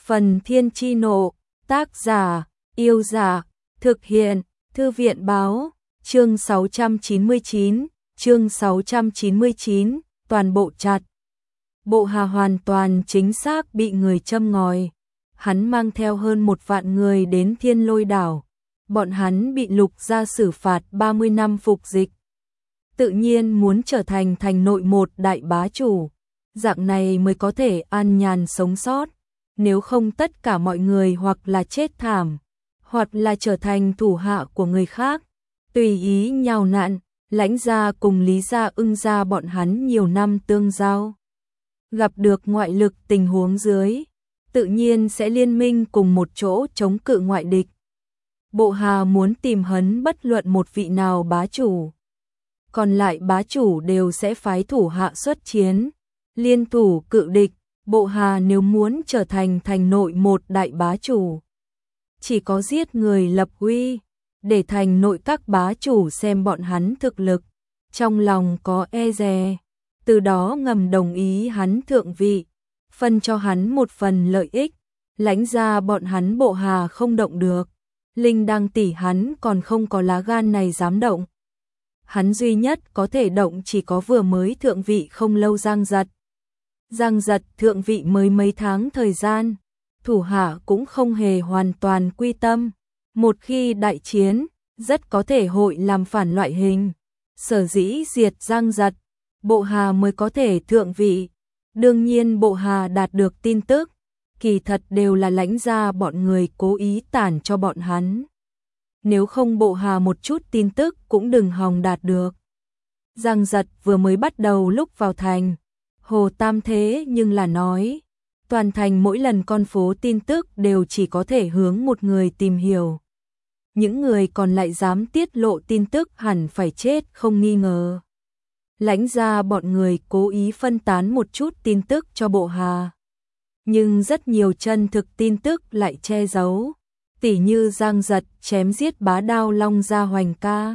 Phần Thiên Chi Nộ, tác giả, Yêu Dạ, thực hiện, Thư viện Báo, chương 699, toàn bộ chặt. Bộ Hà hoàn toàn chính xác bị người châm ngòi. Hắn mang theo hơn 1 vạn người đến Thiên Lôi đảo. Bọn hắn bị Lục gia xử phạt 30 năm phục dịch. Tự nhiên muốn trở thành thành nội một đại bá chủ. Dạng này mới có thể an nhàn sống sót. Nếu không tất cả mọi người hoặc là chết thảm, hoặc là trở thành thủ hạ của người khác, tùy ý nhào nặn. Lãnh gia cùng Lý gia, Ưng gia bọn hắn nhiều năm tương giao, gặp được ngoại lực tình huống dưới, tự nhiên sẽ liên minh cùng một chỗ chống cự ngoại địch. Bộ Hà muốn tìm hấn bất luận một vị nào bá chủ, còn lại bá chủ đều sẽ phái thủ hạ xuất chiến, liên thủ cự địch. Bộ Hà nếu muốn trở thành thành nội một đại bá chủ, chỉ có giết người lập uy, để thành nội các bá chủ xem bọn hắn thực lực, trong lòng có e dè, từ đó ngầm đồng ý hắn thượng vị, phân cho hắn một phần lợi ích. Lãnh gia bọn hắn Bộ Hà không động được, Linh Đăng tỷ hắn còn không có lá gan này dám động. Hắn duy nhất có thể động chỉ có vừa mới thượng vị không lâu Giang Giật. Giang Giật thượng vị mới mấy tháng thời gian, thủ hạ cũng không hề hoàn toàn quy tâm. Một khi đại chiến, rất có thể hội làm phản loại hình. Sở dĩ diệt Giang Giật, Bộ Hà mới có thể thượng vị. Đương nhiên Bộ Hà đạt được tin tức, kỳ thật đều là lãnh gia bọn người cố ý tản cho bọn hắn. Nếu không Bộ Hà một chút tin tức cũng đừng hòng đạt được. Giang Giật vừa mới bắt đầu lúc vào thành, Hồ Tam thế nhưng là nói, toàn thành mỗi lần con phố tin tức đều chỉ có thể hướng một người tìm hiểu. Những người còn lại dám tiết lộ tin tức hẳn phải chết không nghi ngờ. Lãnh gia bọn người cố ý phân tán một chút tin tức cho Bộ Hà. Nhưng rất nhiều chân thực tin tức lại che giấu. Tỉ như Giang Giật chém giết bá đao Long gia Hoành ca.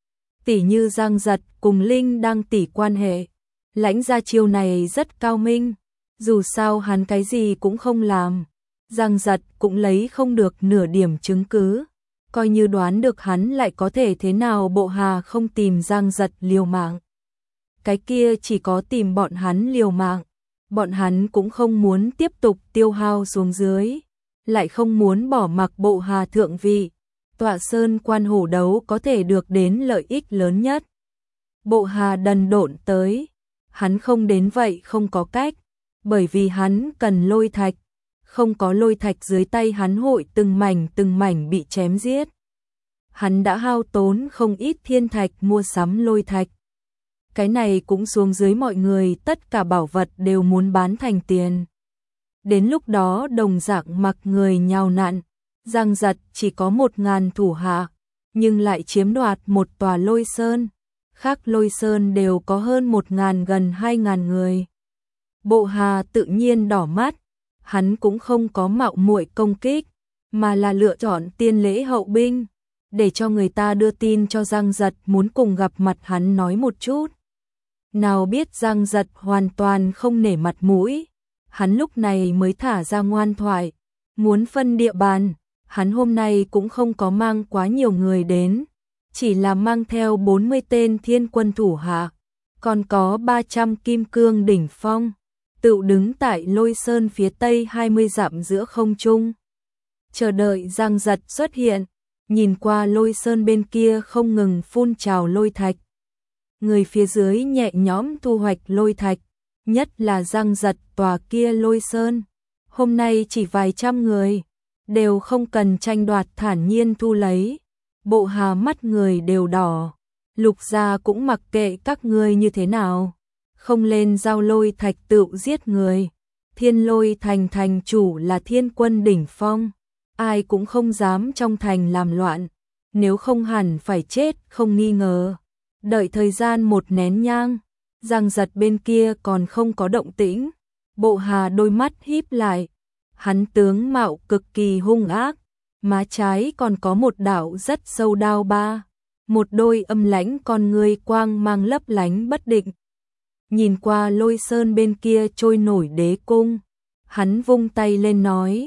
Tỉ như Giang Giật cùng Linh Đăng tỷ quan hệ. Lãnh gia chiêu này rất cao minh. Dù sao hắn cái gì cũng không làm, Giang Giật cũng lấy không được nửa điểm chứng cứ. Coi như đoán được hắn lại có thể thế nào, Bộ Hà không tìm Giang Giật liều mạng. Cái kia chỉ có tìm bọn hắn liều mạng. Bọn hắn cũng không muốn tiếp tục tiêu hao xuống dưới, lại không muốn bỏ mặc Bộ Hà thượng vị. Tọa sơn quan hổ đấu có thể được đến lợi ích lớn nhất. Bộ Hà đần độn tới, hắn không đến vậy không có cách, bởi vì hắn cần lôi thạch. Không có lôi thạch dưới tay hắn hội từng mảnh bị chém giết. Hắn đã hao tốn không ít thiên thạch mua sắm lôi thạch. Cái này cũng xuống dưới mọi người tất cả bảo vật đều muốn bán thành tiền. Đến lúc đó đồng dạng mặc người nhào nặn. Giang Giật chỉ có 1000 thủ hạ, nhưng lại chiếm đoạt một tòa lôi sơn. Khác lôi sơn đều có hơn 1000 gần 2000 người. Bộ Hà tự nhiên đỏ mắt. Hắn cũng không có mạo muội công kích, mà là lựa chọn tiên lễ hậu binh, để cho người ta đưa tin cho Giang Giật muốn cùng gặp mặt hắn nói một chút. Nào biết Giang Giật hoàn toàn không nể mặt mũi, hắn lúc này mới thả ra ngoan thoại, muốn phân địa bàn. Hắn hôm nay cũng không có mang quá nhiều người đến, chỉ là mang theo 40 tên thiên quân thủ hạ, còn có 300 kim cương đỉnh phong. Tự đứng tại lôi sơn phía tây 20 dặm giữa không trung, chờ đợi Giang Giật xuất hiện. Nhìn qua lôi sơn bên kia không ngừng phun trào lôi thạch, người phía dưới nhẹ nhõm thu hoạch lôi thạch, nhất là Giang Giật tòa kia lôi sơn. Hôm nay chỉ vài trăm người, đều không cần tranh đoạt thản nhiên thu lấy. Bộ Hà mắt người đều đỏ, Lục gia cũng mặc kệ các ngươi như thế nào. Không lên giao lôi thạch tự giết người. Thiên Lôi thành thành chủ là thiên quân đỉnh phong, ai cũng không dám trong thành làm loạn, nếu không hẳn phải chết không nghi ngờ. Đợi thời gian 1 nén nhang, Giang Giật bên kia còn không có động tĩnh. Bộ Hà đôi mắt híp lại, hắn tướng mạo cực kỳ hung ác, má trái còn có một đạo rất sâu đao ba, một đôi âm lãnh con ngươi quang mang lấp lánh bất định. Nhìn qua lôi sơn bên kia trôi nổi đế cung, hắn vung tay lên nói,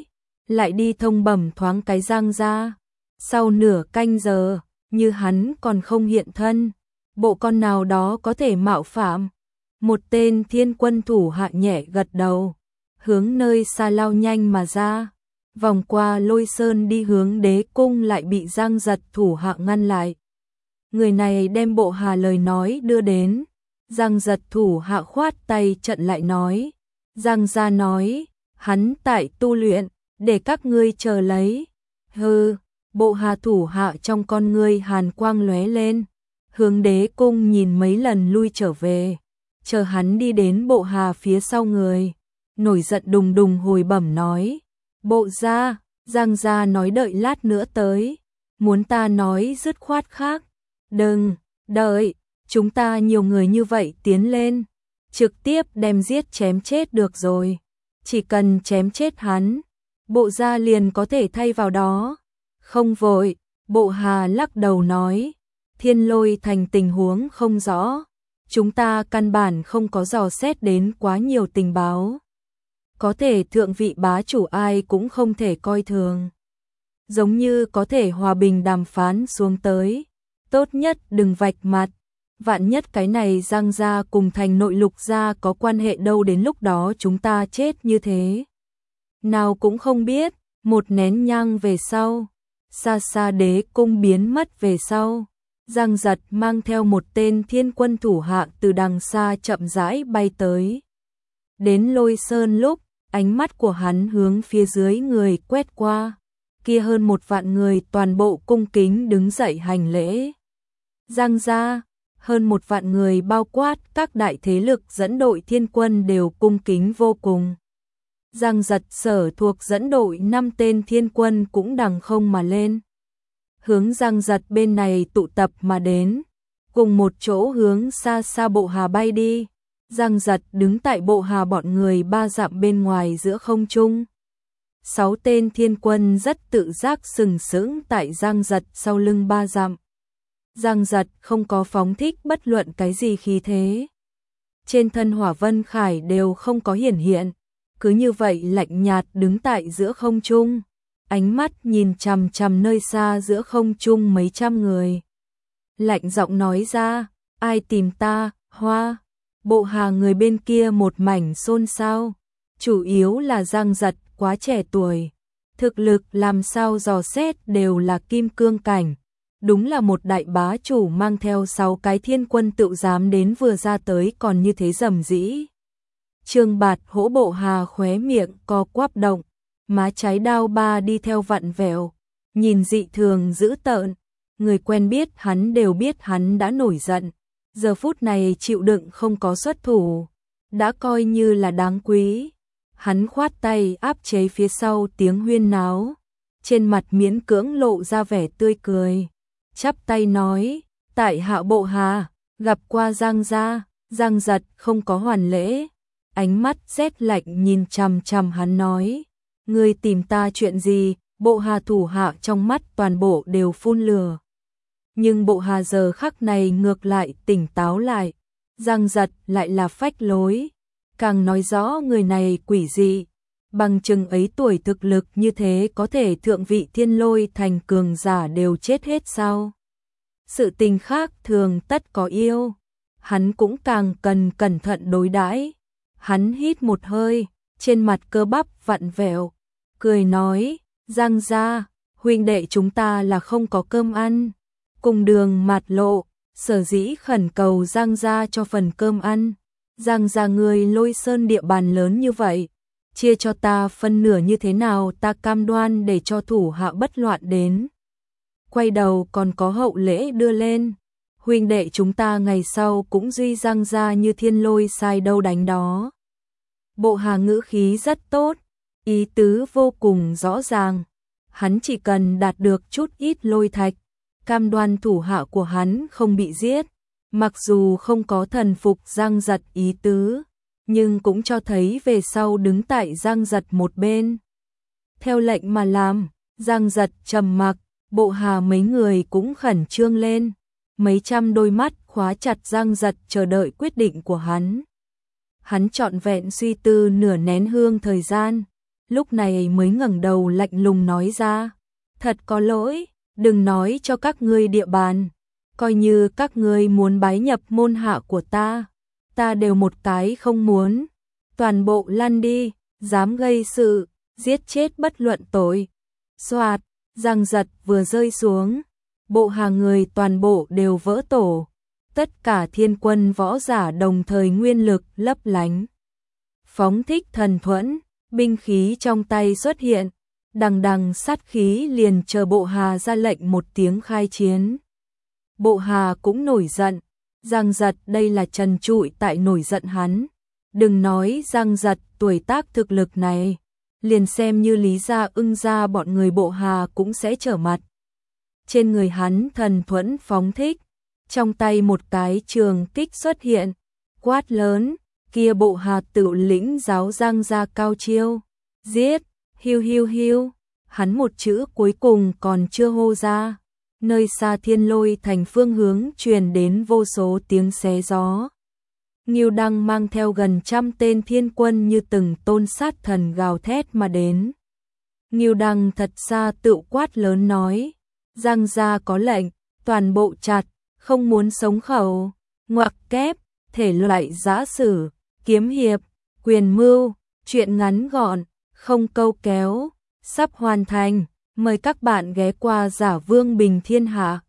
lại đi thông bẩm thoáng cái Giang gia. Sau nửa canh giờ, như hắn còn không hiện thân, bộ con nào đó có thể mạo phạm. Một tên thiên quân thủ hạ nhẹ gật đầu, hướng nơi xa lao nhanh mà ra, vòng qua Lôi Sơn đi hướng Đế cung lại bị Giang Giật thủ hạ ngăn lại. Người này đem Bộ Hà lời nói đưa đến, Giang Giật thủ hạ khoát tay trận lại nói, Giang gia nói, hắn tại tu luyện, để các ngươi chờ lấy. Hừ, Bộ Hà thủ hạ trong con ngươi hàn quang lóe lên, hướng Đế cung nhìn mấy lần lui trở về, chờ hắn đi đến Bộ Hà phía sau người, nổi giận đùng đùng hồi bẩm nói, Bộ gia, Giang gia nói đợi lát nữa tới, muốn ta nói dứt khoát khác, đừng, đợi, chúng ta nhiều người như vậy tiến lên, trực tiếp đem giết chém chết được rồi, chỉ cần chém chết hắn, Bộ gia liền có thể thay vào đó. Không vội, Bộ Hà lắc đầu nói, Thiên Lôi thành tình huống không rõ, chúng ta căn bản không có dò xét đến quá nhiều tình báo. Có thể thượng vị bá chủ ai cũng không thể coi thường. Giống như có thể hòa bình đàm phán xuống tới, tốt nhất đừng vạch mặt. Vạn nhất cái này Giang gia cùng thành nội lục gia có quan hệ đâu, đến lúc đó chúng ta chết như thế. Nào cũng không biết, một nén nhang về sau, xa xa Đế cung biến mất về sau, Giang Giật mang theo một tên thiên quân thủ hạ từ đằng xa chậm rãi bay tới. Đến Lôi Sơn lúc, ánh mắt của hắn hướng phía dưới người quét qua, kia hơn 1 vạn người toàn bộ cung kính đứng dậy hành lễ. Giang gia, hơn 1 vạn người bao quát các đại thế lực dẫn đội thiên quân đều cung kính vô cùng. Giang Giật sở thuộc dẫn đội 5 tên thiên quân cũng đằng không mà lên, hướng Giang Giật bên này tụ tập mà đến, cùng một chỗ hướng xa xa Bộ Hà bay đi. Giang Giật đứng tại Bộ Hà bọn người 3 dặm bên ngoài giữa không trung. 6 tên thiên quân rất tự giác sừng sững tại Giang Giật sau lưng 3 dặm. Giang Giật không có phóng thích bất luận cái gì khí thế. Trên thân Hỏa Vân Khải đều không có hiển hiện, cứ như vậy lạnh nhạt đứng tại giữa không trung, ánh mắt nhìn chằm chằm nơi xa giữa không trung mấy trăm người. Lạnh giọng nói ra, ai tìm ta, Hoa? Bộ Hà người bên kia một mảnh xôn xao, chủ yếu là Giang Giật quá trẻ tuổi, thực lực làm sao dò xét đều là kim cương cảnh, đúng là một đại bá chủ mang theo 6 cái thiên quân tự dám đến vừa ra tới còn như thế rầm rĩ. Trương Bạt Hỗ Bộ Hà khóe miệng co quắp động, má trái đao ba đi theo vặn vẹo, nhìn dị thường dữ tợn, người quen biết hắn đều biết hắn đã nổi giận. Giờ phút này chịu đựng không có xuất thủ, đã coi như là đáng quý. Hắn khoát tay áp chế phía sau tiếng huyên náo, trên mặt miễn cưỡng lộ ra vẻ tươi cười, chắp tay nói, tại hạ Bộ Hà, gặp qua Giang gia. Giang Giật không có hoàn lễ, ánh mắt rét lạnh nhìn chằm chằm hắn nói, ngươi tìm ta chuyện gì? Bộ Hà thủ hạ trong mắt toàn bộ đều phun lửa. Nhưng Bộ Hà giờ khắc này ngược lại tỉnh táo lại, Giang Giật lại là phách lối, càng nói rõ người này quỷ dị, bằng chừng ấy tuổi thực lực như thế có thể thượng vị Thiên Lôi thành cường giả đều chết hết sao? Sự tình khác thường tất có yêu, hắn cũng càng cần cẩn thận đối đãi. Hắn hít một hơi, trên mặt cơ bắp vặn vẹo, cười nói, Giang gia, huynh đệ chúng ta là không có cơm ăn. Cùng đường mạt lộ, sở dĩ khẩn cầu Giang gia cho phần cơm ăn. Giang gia người Lôi Sơn địa bàn lớn như vậy, chia cho ta phân nửa như thế nào, ta cam đoan để cho thủ hạ bất loạn đến. Quay đầu còn có hậu lễ đưa lên, huynh đệ chúng ta ngày sau cũng duy Giang gia như Thiên Lôi sai đâu đánh đó. Bộ Hà ngữ khí rất tốt, ý tứ vô cùng rõ ràng, hắn chỉ cần đạt được chút ít lôi thạch, cam đoan thủ hạ của hắn không bị giết, mặc dù không có thần phục Giang Giật ý tứ, nhưng cũng cho thấy về sau đứng tại Giang Giật một bên. Theo lệnh mà làm, Giang Giật trầm mặc, Bộ Hà mấy người cũng khẩn trương lên, mấy trăm đôi mắt khóa chặt Giang Giật chờ đợi quyết định của hắn. Hắn trọn vẹn suy tư nửa nén hương thời gian, lúc này mới ngẩng đầu lạnh lùng nói ra, thật có lỗi, đừng nói cho các ngươi địa bàn, coi như các ngươi muốn bái nhập môn hạ của ta đều một cái không muốn, toàn bộ lăn đi, dám gây sự, giết chết bất luận tội. Soạt, giang giật vừa rơi xuống, bộ hạ người toàn bộ đều vỡ tổ, tất cả thiên quân võ giả đồng thời nguyên lực lấp lánh. Phóng thích thần thuẫn, binh khí trong tay xuất hiện, đằng đằng sát khí liền chờ bộ hà ra lệnh một tiếng khai chiến. Bộ hà cũng nổi giận, giang giật đây là trần trụi tại nổi giận hắn. Đừng nói giang giật tuổi tác thực lực này, liền xem như Lý Gia Ưng gia bọn người bộ hà cũng sẽ trở mặt. Trên người hắn thần thuẫn phóng thích, trong tay một cái trường kích xuất hiện, quát lớn, kia bộ hà tự lĩnh giáo giang gia cao chiêu, giết, hiu hiu hiu, hắn một chữ cuối cùng còn chưa hô ra, nơi xa Thiên Lôi thành phương hướng truyền đến vô số tiếng xé gió. Ngưu Đăng mang theo gần 100 tên thiên quân như từng tôn sát thần gào thét mà đến. Ngưu Đăng thật xa tự quát lớn nói, giang gia có lệnh, toàn bộ chặt, không muốn sống khẩu, ngoặc kép, thể loại giã sử, kiếm hiệp, quyền mưu, chuyện ngắn gọn, không câu kéo, sắp hoàn thành, mời các bạn ghé qua Giả Vương Bình Thiên Hạ.